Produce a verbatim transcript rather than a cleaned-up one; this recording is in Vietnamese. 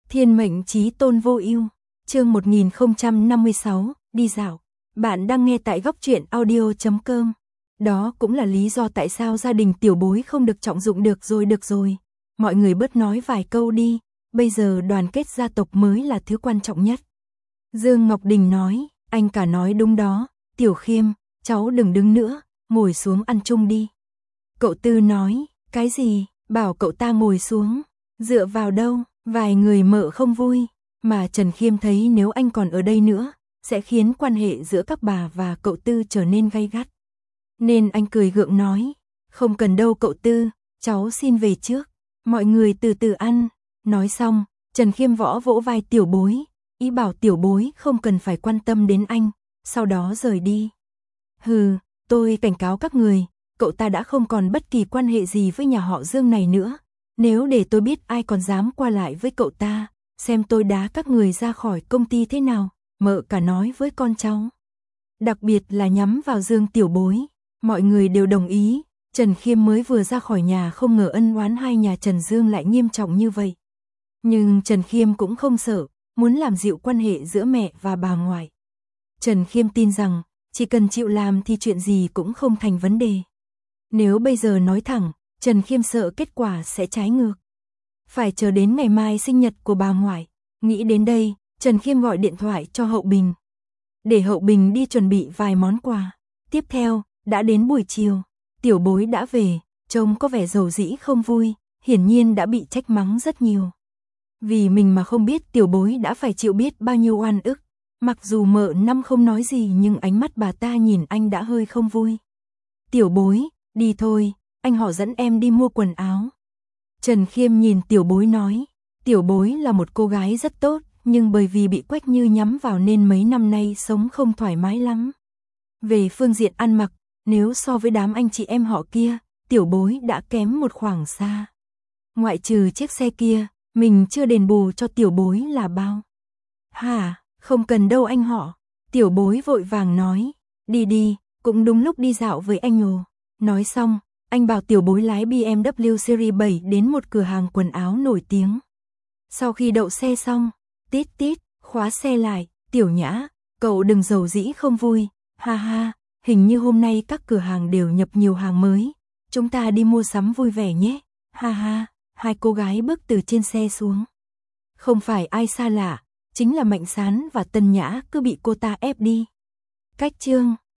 Thiên mệnh chí tôn vô ưu, chương một nghìn không trăm năm mươi sáu, đi dạo. Bạn đang nghe tại góc truyện audio chấm com. Đó cũng là lý do tại sao gia đình tiểu bối không được trọng dụng. Được rồi được rồi, mọi người bớt nói vài câu đi, bây giờ đoàn kết gia tộc mới là thứ quan trọng nhất. Dương Ngọc Đình nói, anh cả nói đúng đó, Tiểu Khiêm, cháu đừng đứng nữa, ngồi xuống ăn chung đi. Cậu Tư nói, cái gì, bảo cậu ta ngồi xuống, dựa vào đâu, vài người mợ không vui, mà Trần Khiêm thấy nếu anh còn ở đây nữa, sẽ khiến quan hệ giữa các bà và cậu Tư trở nên gay gắt. Nên anh cười gượng nói, không cần đâu cậu Tư, cháu xin về trước, mọi người từ từ ăn. Nói xong, Trần Khiêm võ vỗ vai tiểu bối, ý bảo tiểu bối không cần phải quan tâm đến anh, sau đó rời đi. Hừ, tôi cảnh cáo các người, cậu ta đã không còn bất kỳ quan hệ gì với nhà họ Dương này nữa. Nếu để tôi biết ai còn dám qua lại với cậu ta, xem tôi đá các người ra khỏi công ty thế nào, mợ cả nói với con cháu. Đặc biệt là nhắm vào Dương tiểu bối, mọi người đều đồng ý, Trần Khiêm mới vừa ra khỏi nhà không ngờ ân oán hai nhà Trần Dương lại nghiêm trọng như vậy. Nhưng Trần Khiêm cũng không sợ, muốn làm dịu quan hệ giữa mẹ và bà ngoại. Trần Khiêm tin rằng, chỉ cần chịu làm thì chuyện gì cũng không thành vấn đề. Nếu bây giờ nói thẳng, Trần Khiêm sợ kết quả sẽ trái ngược. Phải chờ đến ngày mai sinh nhật của bà ngoại. Nghĩ đến đây, Trần Khiêm gọi điện thoại cho Hậu Bình. Để Hậu Bình đi chuẩn bị vài món quà. Tiếp theo, đã đến buổi chiều, tiểu bối đã về, trông có vẻ dầu dĩ không vui, hiển nhiên đã bị trách mắng rất nhiều. Vì mình mà không biết tiểu bối đã phải chịu biết bao nhiêu oan ức. Mặc dù mợ năm không nói gì nhưng ánh mắt bà ta nhìn anh đã hơi không vui. Tiểu bối, đi thôi, anh họ dẫn em đi mua quần áo. Trần Khiêm nhìn tiểu bối nói, tiểu bối là một cô gái rất tốt, nhưng bởi vì bị Quách Như nhắm vào nên mấy năm nay sống không thoải mái lắm. Về phương diện ăn mặc, nếu so với đám anh chị em họ kia, tiểu bối đã kém một khoảng xa. Ngoại trừ chiếc xe kia, mình chưa đền bù cho tiểu bối là bao. Hả, không cần đâu anh họ. Tiểu bối vội vàng nói, đi đi, cũng đúng lúc đi dạo với anh ồ. Nói xong, anh bảo tiểu bối lái bê em vê Series bảy đến một cửa hàng quần áo nổi tiếng. Sau khi đậu xe xong, tít tít, khóa xe lại, tiểu Nhã, cậu đừng giàu dĩ không vui, ha ha, hình như hôm nay các cửa hàng đều nhập nhiều hàng mới, chúng ta đi mua sắm vui vẻ nhé, ha ha, hai cô gái bước từ trên xe xuống. Không phải ai xa lạ, chính là Mạnh Sán và Tân Nhã cứ bị cô ta ép đi. Cách chương